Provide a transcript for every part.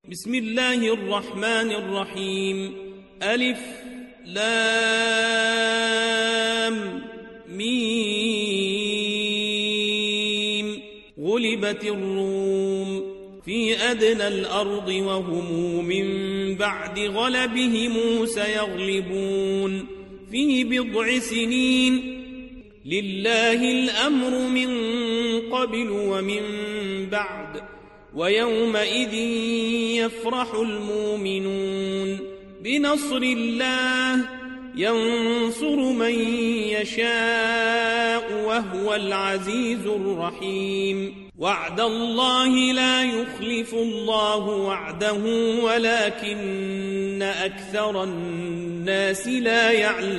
بسم الله الرحمن الرحيم. ألف لام ميم. غلبت الروم في أدنى الأرض وهم من بعد غلبهم سيغلبون في بضع سنين. لله الأمر من قبل ومن بعد ويومئذ يفرح المؤمنون بنصر الله ينصر من يشاء وهو العزيز الرحيم. وعد الله لا يخلف الله وعده ولكن أكثر الناس لا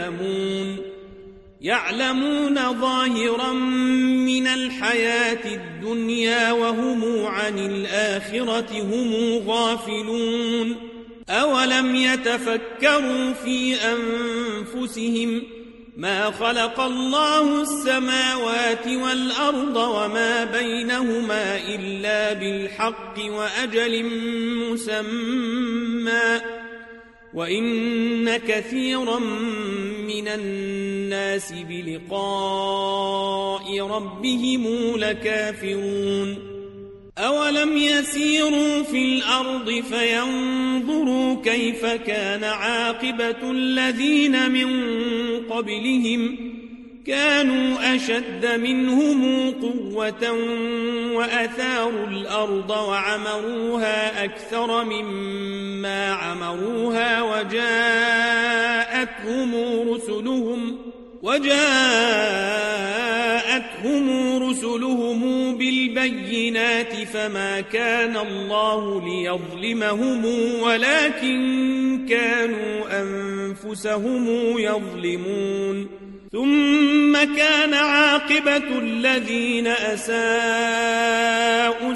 يعلمون ظاهرا من الحياة الدنيا وهم عن الآخرة هم غافلون. أولم يتفكروا في أنفسهم ما خلق الله السماوات والأرض وما بينهما إلا بالحق وأجل مسمى وإن كثيرا من الناس بلقاء ربهم لكافرون. أولم يسيروا في الأرض فينظروا كيف كان عاقبة الذين من قبلهم كانوا أشد منهم قوة وأثاروا الأرض وعمروها أكثر مما عمروها وجاءتهم رسلهم بالبينات فما كان الله ليظلمهم ولكن كانوا أنفسهم يظلمون. ثم كان عاقبة الذين أساءوا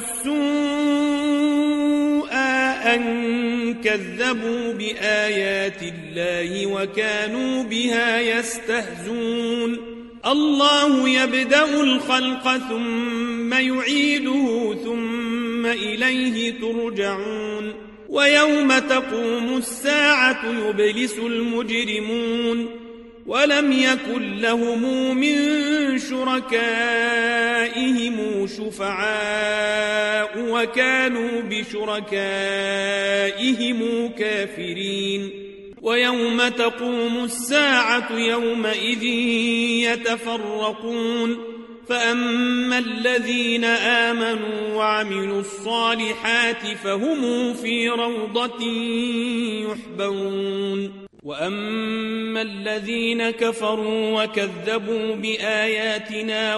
السوء أن كذبوا بآيات الله وكانوا بها يستهزون. الله يبدأ الخلق ثم يعيده ثم إليه ترجعون. ويوم تقوم الساعة يبلس المجرمون ولم يكن لهم من شركائهم شفعاء وكانوا بشركائهم كافرين. ويوم تقوم الساعة يومئذ يتفرقون فأما الذين آمنوا وعملوا الصالحات فهم في روضة يحبرون. وأما الذين كفروا وكذبوا بآياتنا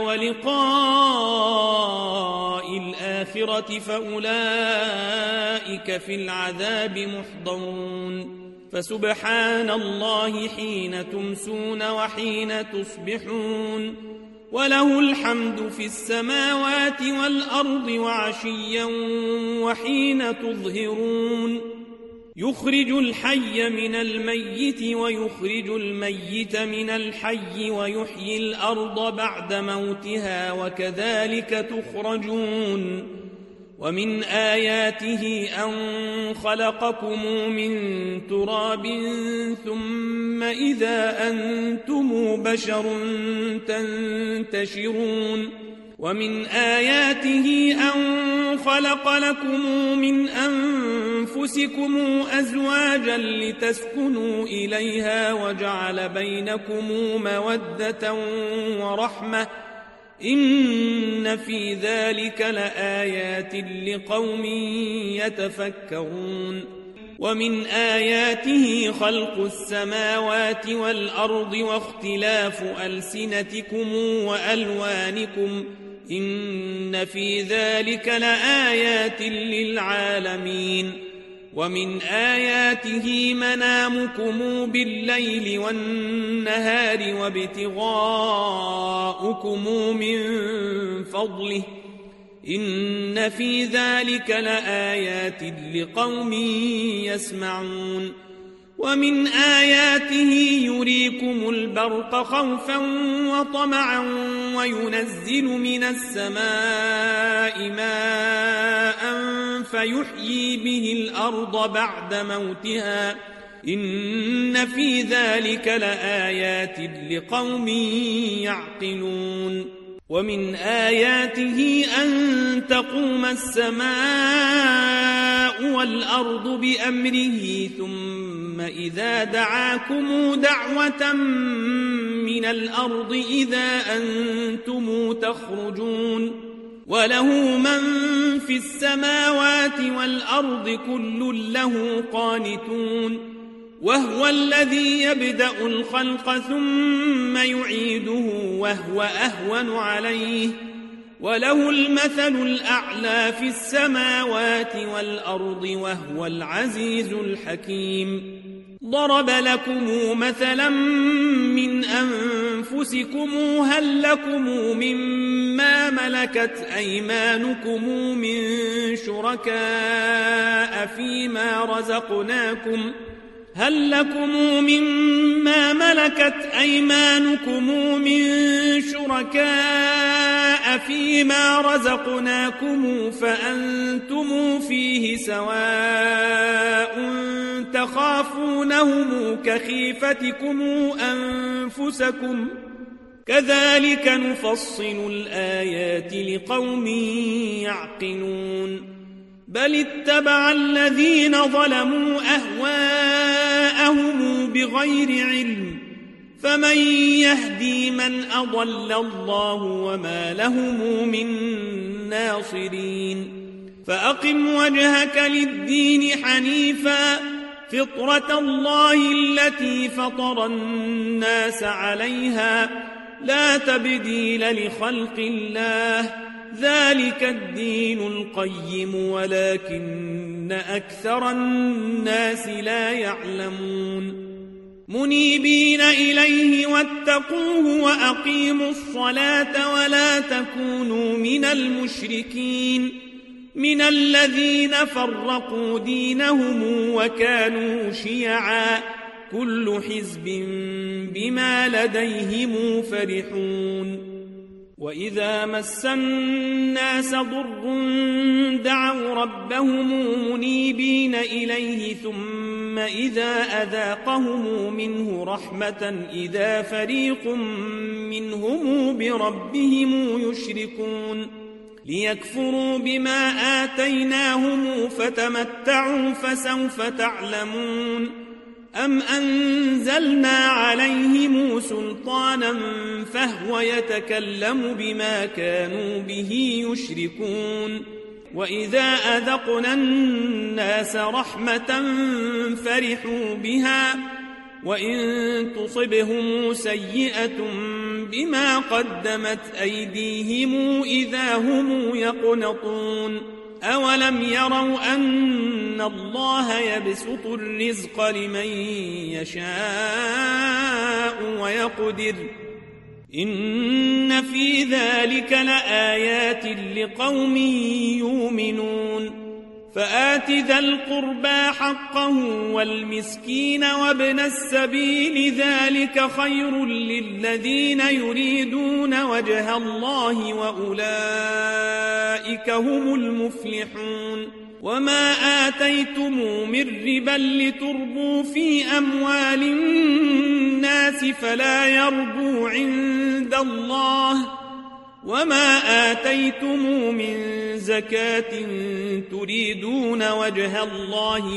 ولقاء الآخرة فأولئك في العذاب محضرون. فسبحان الله حين تمسون وحين تصبحون وله الحمد في السماوات والأرض وعشيا وحين تظهرون. يخرج الحي من الميت ويخرج الميت من الحي ويحيي الأرض بعد موتها وكذلك تخرجون. ومن آياته أن خلقكم من تراب ثم إذا أنتم بشر تنتشرون. ومن آياته أن خلق لكم من أنفسكم أزواجا لتسكنوا إليها وجعل بينكم مودة ورحمة إن في ذلك لآيات لقوم يتفكرون. ومن آياته خلق السماوات والأرض واختلاف ألسنتكم وألوانكم إن في ذلك لآيات للعالمين. ومن آياته منامكم بالليل والنهار وابتغاؤكم من فضله إن في ذلك لآيات لقوم يسمعون. ومن آياته يريكم البرق خوفا وطمعا وينزل من السماء ماء فيحيي به الأرض بعد موتها إن في ذلك لآيات لقوم يعقلون ومن آياته أن تقوم السماء والأرض بأمره ثم إذا دعاكم دعوة من الأرض إذا أنتم تخرجون وله من في السماوات والأرض كل له قانتون وهو الذي يبدأ الخلق ثم يعيده وهو أهون عليه وله المثل الأعلى في السماوات والأرض وهو العزيز الحكيم ضرب لكم مثلا من أنفسكم هل لكم مما ملكت أيمانكم من شركاء فيما رزقناكم هل لكم مما ملكت أيمانكم من شركاء فيما رزقناكم فأنتم فيه سواء تخافونهم كخيفتكم أنفسكم كذلك نفصل الآيات لقوم يعقلون بل اتبع الذين ظلموا أهواءهم بغير علم فمن يهدي من أضل الله وما لهم من ناصرين فأقم وجهك للدين حنيفا فطرة الله التي فطر الناس عليها لا تبديل لخلق الله ذلك الدين القيم ولكن أكثر الناس لا يعلمون منيبين إليه واتقوه وأقيموا الصلاة ولا تكونوا من المشركين من الذين فرقوا دينهم وكانوا شيعا كل حزب بما لديهم فرحون وإذا مس الناس ضر دعوا ربهم منيبين إليه ثم إذا أذاقهم منه رحمة إذا فريق منهم بربهم يشركون ليكفروا بما آتيناهم فتمتعوا فسوف تعلمون أم أنزلنا عليهم سلطانا فهو يتكلم بما كانوا به يشركون وإذا أذقنا الناس رحمة فرحوا بها وإن تصبهم سيئة بما قدمت أيديهم إذا هم يقنطون أولم يروا أن الله يبسط الرزق لمن يشاء ويقدر إن في ذلك لآيات لقوم يؤمنون فآت ذا القربى حقه والمسكين وابن السبيل ذلك خير للذين يريدون وجه الله وأولئك هم المفلحون وما آتيتم من ربا لتربوا في أموال الناس فلا يربو عند الله وما آتيتم من زكاة تريدون وجه الله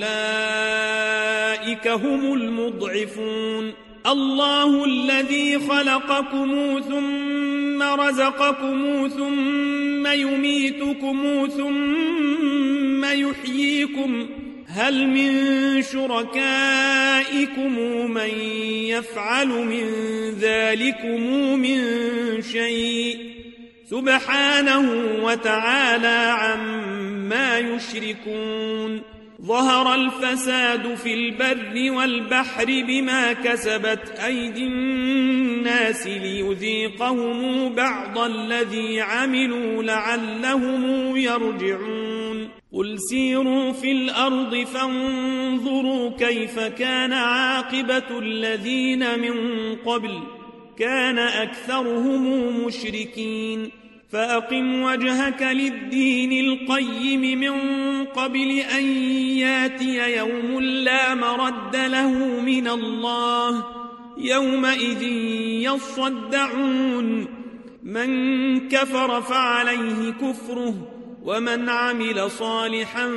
فأولئك هم المضعفون الله الذي خلقكم ثم رزقكم ثم يميتكم ثم يحييكم هل من شركائكم من يفعل من ذلكم من شيء سبحانه وتعالى عما يشركون ظهر الفساد في البر والبحر بما كسبت أيدي الناس ليذيقهم بعض الذي عملوا لعلهم يرجعون قل سيروا في الأرض فانظروا كيف كان عاقبة الذين من قبل كان أكثرهم مشركين فأقم وجهك للدين القيم من قبل أن ياتي يوم لا مرد له من الله يومئذ يصدعون من كفر فعليه كفره ومن عمل صالحا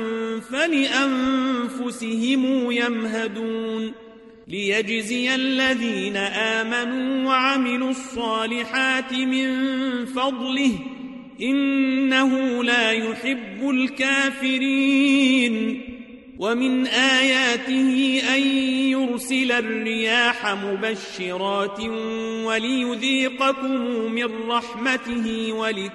فلأنفسهم يمهدون ليجزي الذين آمنوا وعملوا الصالحات من فضله إنه لا يحب الكافرين ومن آياته أن يرسل الرياح مبشرات وليذيقكم من رحمته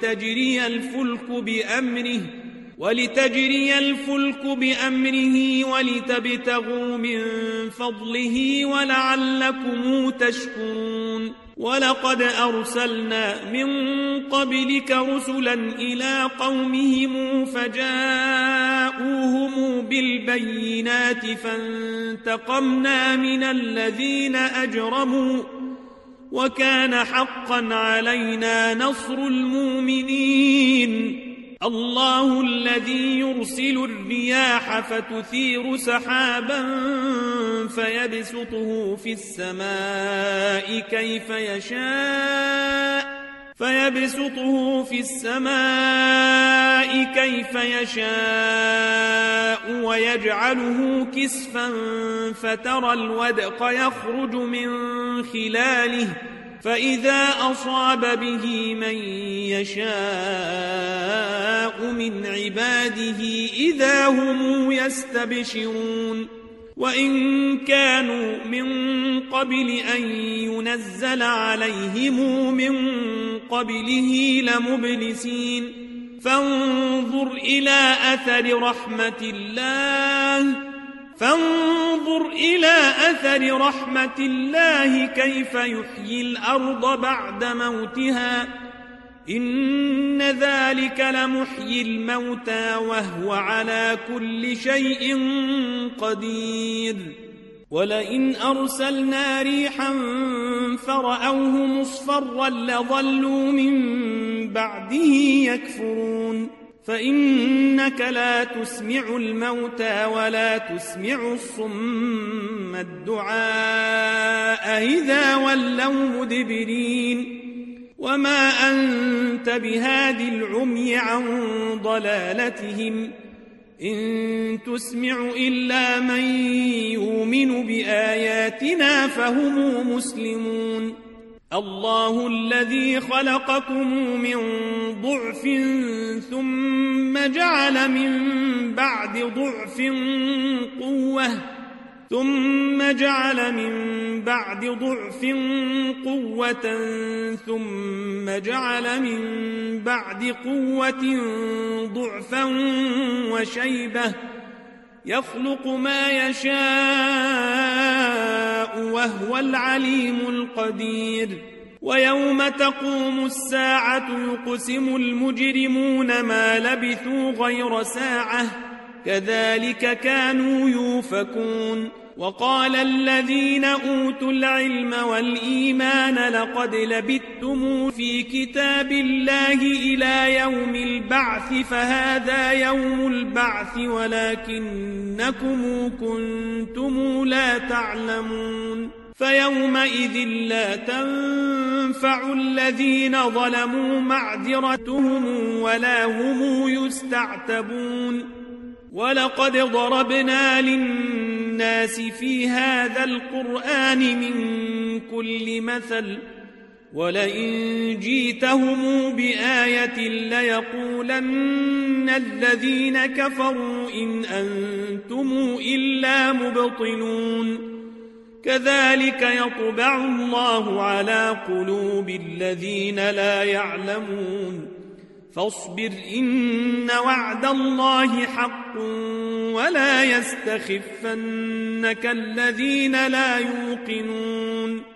ولتجري الفلك بأمره ولتبتغوا من فضله ولعلكم تشكرون ولقد أرسلنا من قبلك رسلا إلى قومهم فجاءوهم بالبينات فانتقمنا من الذين أجرموا وكان حقا علينا نصر المؤمنين الله الذي يرسل الرياح فتثير سحابا فيبسطه في السماء كيف يشاء ويجعله كسفا فترى الودق يخرج من خلاله فإذا أصاب به من يشاء من عباده إذا هم يستبشرون وإن كانوا من قبل أن ينزل عليهم من قبله لمبلسين فانظر إلى أثر رحمة الله كيف يحيي الأرض بعد موتها إن ذلك لمحيي الموتى وهو على كل شيء قدير ولئن أرسلنا ريحا فرأوه مصفرا لظلوا من بعده يكفرون فإنك لا تسمع الموتى ولا تسمع الصم الدعاء إذا ولوا مدبرين وما أنت بهاد العمي عن ضلالتهم إن تسمع إلا من يؤمن بآياتنا فهم مسلمون الله الذي خلقكم من ضعف ثم جعل من بعد ضعف قوة ثم جعل من بعد قوة ضعفا وشيبة يخلق ما يشاء وهو العليم القدير ويوم تقوم الساعة يقسم المجرمون ما لبثوا غير ساعة كذلك كانوا يؤفكون وقال الذين أوتوا العلم والإيمان لقد لبثتم في كتاب الله إلى يوم البعث فهذا يوم البعث ولكنكم كنتم لا تعلمون فيومئذ لا تنفع الذين ظلموا معذرتهم ولا هم يستعتبون ولقد ضربنا للناس في هذا القرآن من كل مثل ولئن جئتهم بآية ليقولن الذين كفروا إن أنتم إلا مبطلون كذلك يطبع الله على قلوب الذين لا يعلمون فاصبر إن وعد الله حق ولا يستخفنك الذين لا يوقنون